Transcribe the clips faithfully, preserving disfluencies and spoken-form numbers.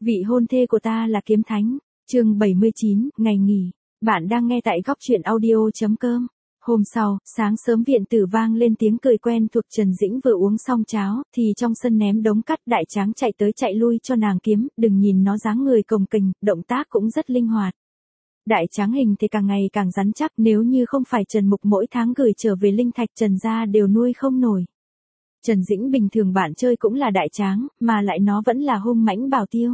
Vị hôn thê của ta là kiếm thánh. Chương bảy mươi chín, ngày nghỉ. Bạn đang nghe tại góc truyện audio chấm com. Hôm sau, sáng sớm viện tử vang lên tiếng cười quen thuộc. Trần Dĩnh vừa uống xong cháo, thì trong sân ném đống cắt. Đại tráng chạy tới chạy lui cho nàng kiếm, đừng nhìn nó dáng người cồng kềnh, động tác cũng rất linh hoạt. Đại tráng hình thì càng ngày càng rắn chắc, nếu như không phải Trần Mục mỗi tháng gửi trở về linh thạch Trần gia đều nuôi không nổi. Trần Dĩnh bình thường bạn chơi cũng là đại tráng, mà lại nó vẫn là hung mãnh bảo tiêu.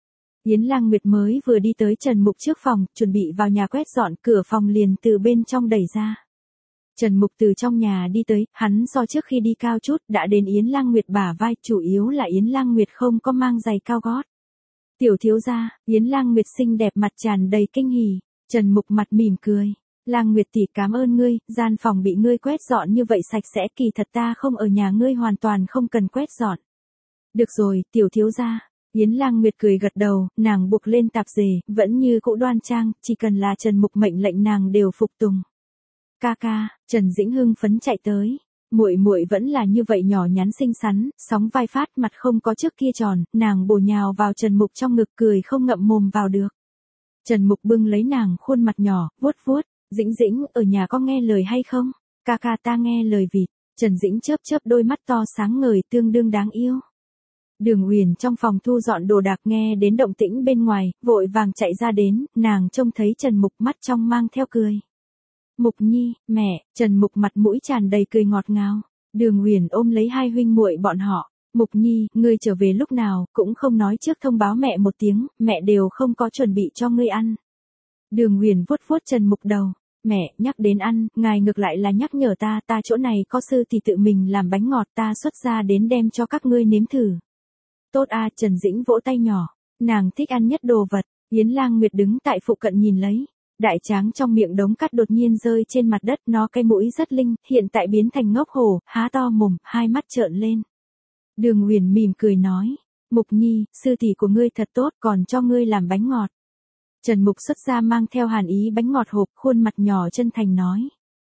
Yến Lang Nguyệt mới vừa đi tới Trần Mục trước phòng, chuẩn bị vào nhà quét dọn, cửa phòng liền từ bên trong đẩy ra. Trần Mục từ trong nhà đi tới, hắn so trước khi đi cao chút, đã đến Yến Lang Nguyệt bả vai, chủ yếu là Yến Lang Nguyệt không có mang giày cao gót. Tiểu thiếu gia, Yến Lang Nguyệt xinh đẹp mặt tràn đầy kinh hỉ. Trần Mục mặt mỉm cười. Lang Nguyệt tỷ cảm ơn ngươi, gian phòng bị ngươi quét dọn như vậy sạch sẽ, kỳ thật ta không ở nhà ngươi hoàn toàn không cần quét dọn. Được rồi, tiểu thiếu gia. Yến Lang Nguyệt cười gật đầu, nàng buộc lên tạp dề, vẫn như cũ đoan trang, chỉ cần là Trần Mục mệnh lệnh nàng đều phục tùng. Ca ca, Trần Dĩnh hưng phấn chạy tới. Muội muội vẫn là như vậy nhỏ nhắn xinh xắn, sóng vai phát, mặt không có trước kia tròn, nàng bổ nhào vào Trần Mục trong ngực cười không ngậm mồm vào được. Trần Mục bưng lấy nàng khuôn mặt nhỏ, vuốt vuốt. Dĩnh Dĩnh, ở nhà có nghe lời hay không? Ca ca ta nghe lời vịt. Trần Dĩnh chớp chớp đôi mắt to sáng ngời tương đương đáng yêu. Đường Uyển trong phòng thu dọn đồ đạc nghe đến động tĩnh bên ngoài, vội vàng chạy ra đến, nàng trông thấy Trần Mục mắt trong mang theo cười. Mục Nhi, mẹ, Trần Mục mặt mũi tràn đầy cười ngọt ngào. Đường Uyển ôm lấy hai huynh muội bọn họ. Mục Nhi, ngươi trở về lúc nào, cũng không nói trước thông báo mẹ một tiếng, mẹ đều không có chuẩn bị cho ngươi ăn. Đường Uyển vuốt vuốt Trần Mục đầu. Mẹ, nhắc đến ăn, ngài ngược lại là nhắc nhở ta, ta chỗ này có sư thì tự mình làm bánh ngọt, ta xuất ra đến đem cho các ngươi nếm thử. Tốt a, Trần Dĩnh vỗ tay nhỏ, nàng thích ăn nhất đồ vật. Yến Lang Nguyệt đứng tại phụ cận nhìn lấy. Đại tráng trong miệng đống cắt đột nhiên rơi trên mặt đất, nó cái mũi rất linh, hiện tại biến thành ngốc hổ, há to mồm, hai mắt trợn lên. Đường Uyển mỉm cười nói, Mục Nhi, sư tỷ của ngươi thật tốt, còn cho ngươi làm bánh ngọt. Trần Mục xuất ra mang theo hàn ý bánh ngọt hộp, khuôn mặt nhỏ chân thành nói.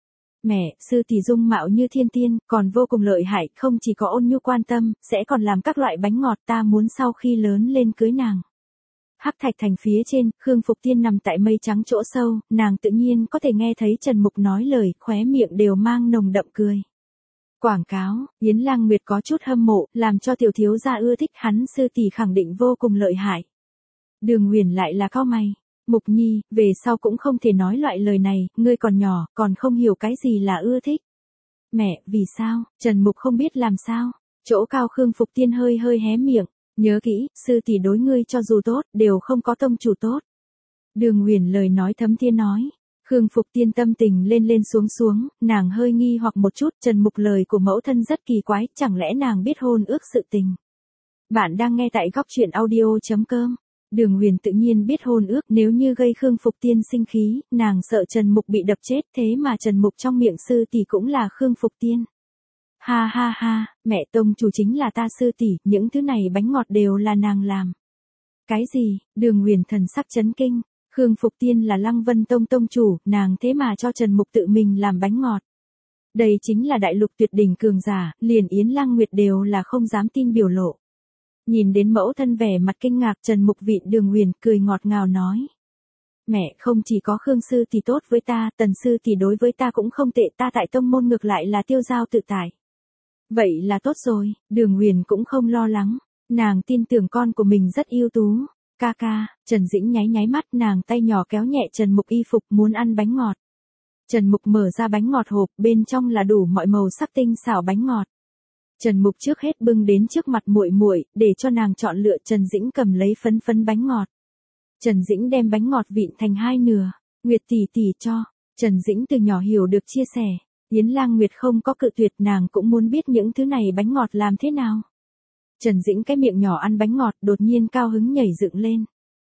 Mẹ, sư tỷ dung mạo như thiên tiên, còn vô cùng lợi hại, không chỉ có ôn nhu quan tâm, sẽ còn làm các loại bánh ngọt, ta muốn sau khi lớn lên cưới nàng. Hắc Thạch Thành phía trên, Khương Phục Tiên nằm tại mây trắng chỗ sâu, nàng tự nhiên có thể nghe thấy Trần Mục nói lời, khóe miệng đều mang nồng đậm cười. Quảng cáo, Yến Lang Nguyệt có chút hâm mộ, làm cho tiểu thiếu gia ưa thích hắn, sư tỷ khẳng định vô cùng lợi hại. Đường Uyển lại là cau mày. Mục Nhi, về sau cũng không thể nói loại lời này, ngươi còn nhỏ, còn không hiểu cái gì là ưa thích. Mẹ, vì sao? Trần Mục không biết làm sao. Chỗ cao Khương Phục Tiên hơi hơi hé miệng. Nhớ kỹ, sư tỷ đối ngươi cho dù tốt, đều không có tông chủ tốt. Đường Uyển lời nói thấm thiên nói. Khương Phục Tiên tâm tình lên lên xuống xuống, nàng hơi nghi hoặc một chút, Trần Mục lời của mẫu thân rất kỳ quái, chẳng lẽ nàng biết hôn ước sự tình. Bạn đang nghe tại góc truyện audio chấm com. Đường Uyển tự nhiên biết hôn ước, nếu như gây Khương Phục Tiên sinh khí, nàng sợ Trần Mục bị đập chết, thế mà Trần Mục trong miệng sư tỷ cũng là Khương Phục Tiên. Ha ha ha, mẹ tông chủ chính là ta sư tỷ, những thứ này bánh ngọt đều là nàng làm. Cái gì? Đường Uyển thần sắc chấn kinh, Khương Phục Tiên là Lăng Vân Tông tông chủ, nàng thế mà cho Trần Mục tự mình làm bánh ngọt. Đây chính là đại lục tuyệt đỉnh cường giả, liền Yến Lang Nguyệt đều là không dám tin biểu lộ. Nhìn đến mẫu thân vẻ mặt kinh ngạc, Trần Mục vịn Đường Uyển cười ngọt ngào nói. Mẹ, không chỉ có Khương sư tỷ tốt với ta, Tần sư tỷ đối với ta cũng không tệ, ta tại tông môn ngược lại là tiêu giao tự tại. Vậy là tốt rồi, Đường Uyển cũng không lo lắng, nàng tin tưởng con của mình rất ưu tú. Ca ca, Trần Dĩnh nháy nháy mắt, nàng tay nhỏ kéo nhẹ Trần Mục y phục, muốn ăn bánh ngọt. Trần Mục mở ra bánh ngọt hộp, bên trong là đủ mọi màu sắc tinh xảo bánh ngọt. Trần Mục trước hết bưng đến trước mặt muội muội, để cho nàng chọn lựa. Trần Dĩnh cầm lấy phấn phấn bánh ngọt. Trần Dĩnh đem bánh ngọt vịn thành hai nửa, Nguyệt tỷ tỷ cho. Trần Dĩnh từ nhỏ hiểu được chia sẻ, Yến Lang Nguyệt không có cự tuyệt, nàng cũng muốn biết những thứ này bánh ngọt làm thế nào. Trần Dĩnh cái miệng nhỏ ăn bánh ngọt, đột nhiên cao hứng nhảy dựng lên.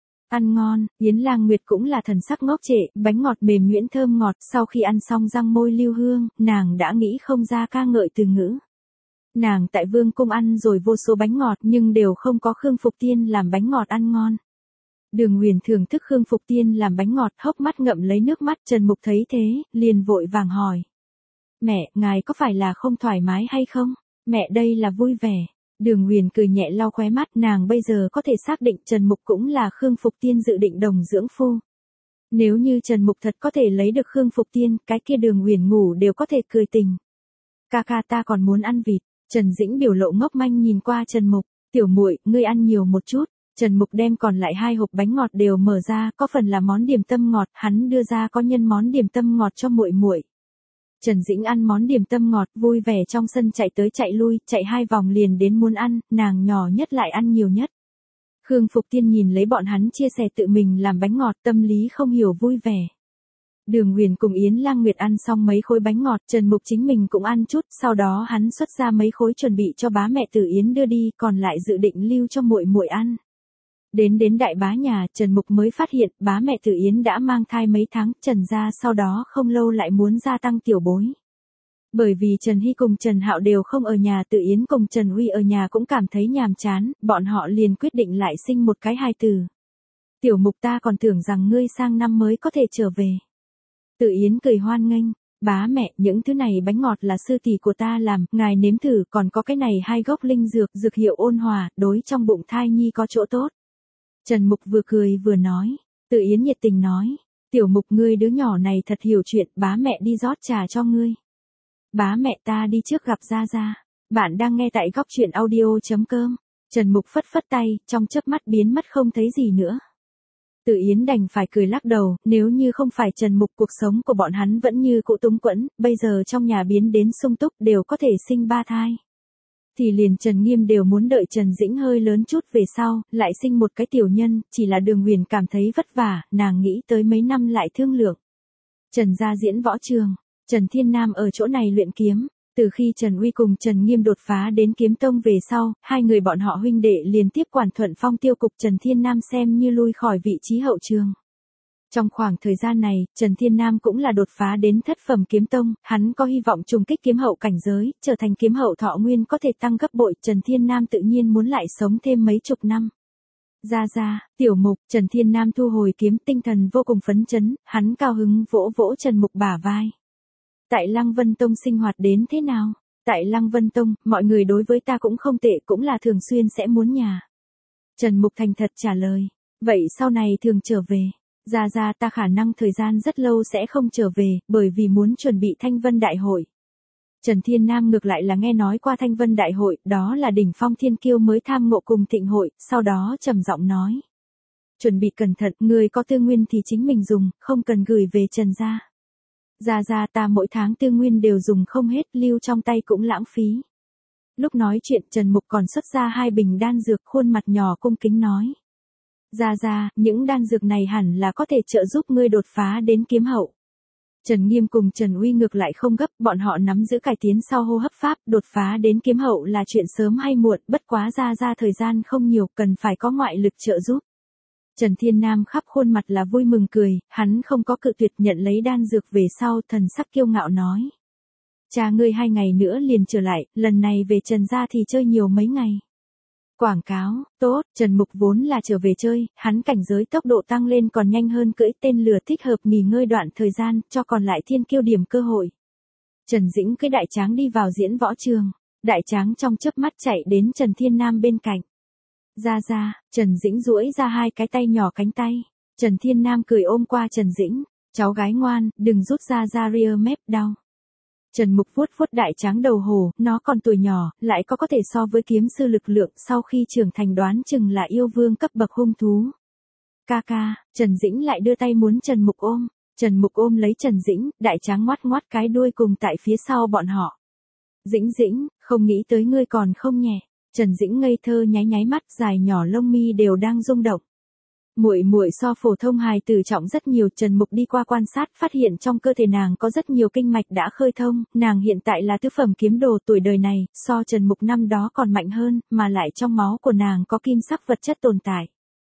Ăn ngon, Yến Lang Nguyệt cũng là thần sắc ngốc trệ, bánh ngọt mềm nhuyễn thơm ngọt, sau khi ăn xong răng môi lưu hương, nàng đã nghĩ không ra ca ngợi từ ngữ. Nàng tại Vương cung ăn rồi vô số bánh ngọt nhưng đều không có Khương Phục Tiên làm bánh ngọt ăn ngon. Đường Uyển thưởng thức Khương Phục Tiên làm bánh ngọt, hốc mắt ngậm lấy nước mắt. Trần Mục thấy thế, liền vội vàng hỏi. Mẹ, ngài có phải là không thoải mái hay không? Mẹ đây là vui vẻ. Đường Huyền cười nhẹ lau khóe mắt, nàng bây giờ có thể xác định Trần Mục cũng là Khương Phục Tiên dự định đồng dưỡng phu. Nếu như Trần Mục thật có thể lấy được Khương Phục Tiên, cái kia Đường Huyền ngủ đều có thể cười tình. Ca ca ta còn muốn ăn vịt. Trần Dĩnh biểu lộ ngốc manh nhìn qua Trần Mục, tiểu muội, ngươi ăn nhiều một chút. Trần Mục đem còn lại hai hộp bánh ngọt đều mở ra, có phần là món điểm tâm ngọt, hắn đưa ra có nhân món điểm tâm ngọt cho muội muội. Trần Dĩnh ăn món điểm tâm ngọt, vui vẻ trong sân chạy tới chạy lui, chạy hai vòng liền đến muốn ăn, nàng nhỏ nhất lại ăn nhiều nhất. Khương Phục Tiên nhìn lấy bọn hắn chia sẻ tự mình làm bánh ngọt, tâm lý không hiểu vui vẻ. Đường Huyền cùng Yến Lang Nguyệt ăn xong mấy khối bánh ngọt, Trần Mục chính mình cũng ăn chút, sau đó hắn xuất ra mấy khối chuẩn bị cho bá mẹ Tử Yến đưa đi, còn lại dự định lưu cho muội muội ăn. Đến đến đại bá nhà, Trần Mục mới phát hiện bá mẹ Tử Yến đã mang thai mấy tháng, Trần gia sau đó không lâu lại muốn gia tăng tiểu bối. Bởi vì Trần Hy cùng Trần Hạo đều không ở nhà, Tử Yến cùng Trần Huy ở nhà cũng cảm thấy nhàm chán, bọn họ liền quyết định lại sinh một cái hài tử. Tiểu Mục, ta còn tưởng rằng ngươi sang năm mới có thể trở về. Tử Yến cười hoan nghênh, bá mẹ, những thứ này bánh ngọt là sư tỷ của ta làm, ngài nếm thử, còn có cái này hai gốc linh dược, dược hiệu ôn hòa, đối trong bụng thai nhi có chỗ tốt. Trần Mục vừa cười vừa nói, Tử Yến nhiệt tình nói, tiểu Mục, ngươi đứa nhỏ này thật hiểu chuyện, bá mẹ đi rót trà cho ngươi. Bá mẹ, ta đi trước gặp Gia Gia. Bạn đang nghe tại góc truyện audio chấm com. Trần Mục phất phất tay, trong chớp mắt biến mất không thấy gì nữa. Tử Yến đành phải cười lắc đầu, nếu như không phải Trần Mục, cuộc sống của bọn hắn vẫn như cũ túng quẫn, bây giờ trong nhà biến đến sung túc, đều có thể sinh ba thai. Thì liền Trần Nghiêm đều muốn đợi Trần Dĩnh hơi lớn chút về sau, lại sinh một cái tiểu nhân, chỉ là Đường Huyền cảm thấy vất vả, nàng nghĩ tới mấy năm lại thương lượng. Trần gia diễn võ trường, Trần Thiên Nam ở chỗ này luyện kiếm. Từ khi Trần Uy cùng Trần Nghiêm đột phá đến kiếm tông về sau, hai người bọn họ huynh đệ liên tiếp quản thuận phong tiêu cục, Trần Thiên Nam xem như lui khỏi vị trí hậu trường. Trong khoảng thời gian này, Trần Thiên Nam cũng là đột phá đến thất phẩm kiếm tông, hắn có hy vọng trùng kích kiếm hậu cảnh giới, trở thành kiếm hậu thọ nguyên có thể tăng gấp bội, Trần Thiên Nam tự nhiên muốn lại sống thêm mấy chục năm. Gia Gia, tiểu Mục, Trần Thiên Nam thu hồi kiếm, tinh thần vô cùng phấn chấn, hắn cao hứng vỗ vỗ Trần Mục bả vai. Tại Lăng Vân Tông sinh hoạt đến thế nào? Tại Lăng Vân Tông, mọi người đối với ta cũng không tệ, cũng là thường xuyên sẽ muốn nhà. Trần Mục thành thật trả lời. Vậy sau này thường trở về. Gia Gia, ta khả năng thời gian rất lâu sẽ không trở về, bởi vì muốn chuẩn bị Thanh Vân Đại hội. Trần Thiên Nam ngược lại là nghe nói qua Thanh Vân Đại hội, đó là đỉnh phong thiên kiêu mới tham ngộ cùng thịnh hội, sau đó trầm giọng nói. Chuẩn bị cẩn thận, người có tư nguyên thì chính mình dùng, không cần gửi về Trần gia. Gia Gia, ta mỗi tháng tư nguyên đều dùng không hết, lưu trong tay cũng lãng phí. Lúc nói chuyện Trần Mục còn xuất ra hai bình đan dược, khuôn mặt nhỏ cung kính nói. Gia Gia, những đan dược này hẳn là có thể trợ giúp ngươi đột phá đến kiếm hậu. Trần Nghiêm cùng Trần Uy ngược lại không gấp, bọn họ nắm giữ cải tiến sau hô hấp pháp, đột phá đến kiếm hậu là chuyện sớm hay muộn, bất quá Gia Gia thời gian không nhiều, cần phải có ngoại lực trợ giúp. Trần Thiên Nam khắp khuôn mặt là vui mừng cười, hắn không có cự tuyệt, nhận lấy đan dược về sau, thần sắc kiêu ngạo nói. Cha ngươi hai ngày nữa liền trở lại, lần này về Trần gia thì chơi nhiều mấy ngày. Quảng cáo, tốt, Trần Mục vốn là trở về chơi, hắn cảnh giới tốc độ tăng lên còn nhanh hơn cưỡi tên lửa, thích hợp nghỉ ngơi đoạn thời gian, cho còn lại thiên kiêu điểm cơ hội. Trần Dĩnh cưỡi đại tráng đi vào diễn võ trường, đại tráng trong chớp mắt chạy đến Trần Thiên Nam bên cạnh. Gia Gia, Trần Dĩnh duỗi ra hai cái tay nhỏ cánh tay. Trần Thiên Nam cười ôm qua Trần Dĩnh, cháu gái ngoan, đừng rút ra ra rear mép đau. Trần Mục vuốt vuốt đại tráng đầu hổ, nó còn tuổi nhỏ, lại có có thể so với kiếm sư lực lượng, sau khi trưởng thành đoán chừng là yêu vương cấp bậc hung thú. Ca ca, Trần Dĩnh lại đưa tay muốn Trần Mục ôm. Trần Mục ôm lấy Trần Dĩnh, đại tráng ngoắt ngoắt cái đuôi cùng tại phía sau bọn họ. Dĩnh Dĩnh, không nghĩ tới ngươi còn không nhẹ. Trần Dĩnh ngây thơ nháy nháy mắt, dài nhỏ lông mi đều đang rung động. Muội muội so phổ thông hài tử trọng rất nhiều, Trần Mục đi qua quan sát, phát hiện trong cơ thể nàng có rất nhiều kinh mạch đã khơi thông, nàng hiện tại là tứ phẩm kiếm đồ, tuổi đời này, so Trần Mục năm đó còn mạnh hơn, mà lại trong máu của nàng có kim sắc vật chất tồn tại.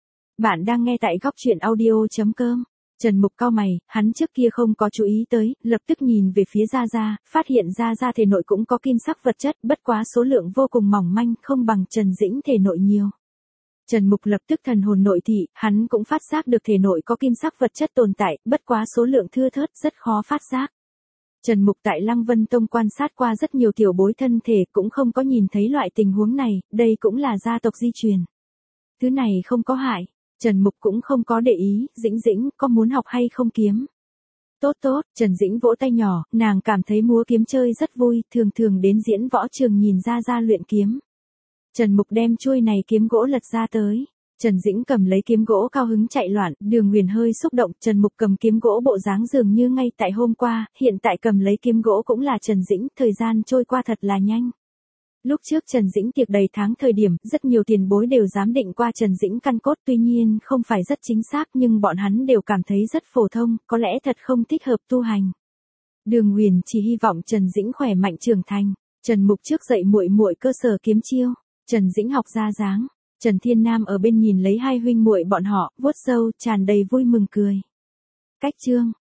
Bạn đang nghe tại góc truyện audio chấm com. Trần Mục cau mày, hắn trước kia không có chú ý tới, lập tức nhìn về phía Gia Gia, phát hiện Gia Gia thể nội cũng có kim sắc vật chất, bất quá số lượng vô cùng mỏng manh, không bằng Trần Dĩnh thể nội nhiều. Trần Mục lập tức thần hồn nội thị, hắn cũng phát giác được thể nội có kim sắc vật chất tồn tại, bất quá số lượng thưa thớt, rất khó phát giác. Trần Mục tại Lăng Vân Tông quan sát qua rất nhiều tiểu bối thân thể, cũng không có nhìn thấy loại tình huống này, đây cũng là gia tộc di truyền. Thứ này không có hại, Trần Mục cũng không có để ý, Dĩnh Dĩnh, có muốn học hay không kiếm? Tốt tốt, Trần Dĩnh vỗ tay nhỏ, nàng cảm thấy múa kiếm chơi rất vui, thường thường đến diễn võ trường nhìn ra ra luyện kiếm. Trần Mục đem chuôi này kiếm gỗ lật ra tới. Trần Dĩnh cầm lấy kiếm gỗ cao hứng chạy loạn, Đường Huyền hơi xúc động, Trần Mục cầm kiếm gỗ bộ dáng dường như ngay tại hôm qua, hiện tại cầm lấy kiếm gỗ cũng là Trần Dĩnh, thời gian trôi qua thật là nhanh. Lúc trước Trần Dĩnh tiệc đầy tháng thời điểm, rất nhiều tiền bối đều giám định qua Trần Dĩnh căn cốt, tuy nhiên không phải rất chính xác nhưng bọn hắn đều cảm thấy rất phổ thông, có lẽ thật không thích hợp tu hành. Đường Huyền chỉ hy vọng Trần Dĩnh khỏe mạnh trưởng thành. Trần Mục trước dạy muội muội cơ sở kiếm chiêu, Trần Dĩnh học ra dáng. Trần Thiên Nam ở bên nhìn lấy hai huynh muội bọn họ, vuốt râu, tràn đầy vui mừng cười. Cách chương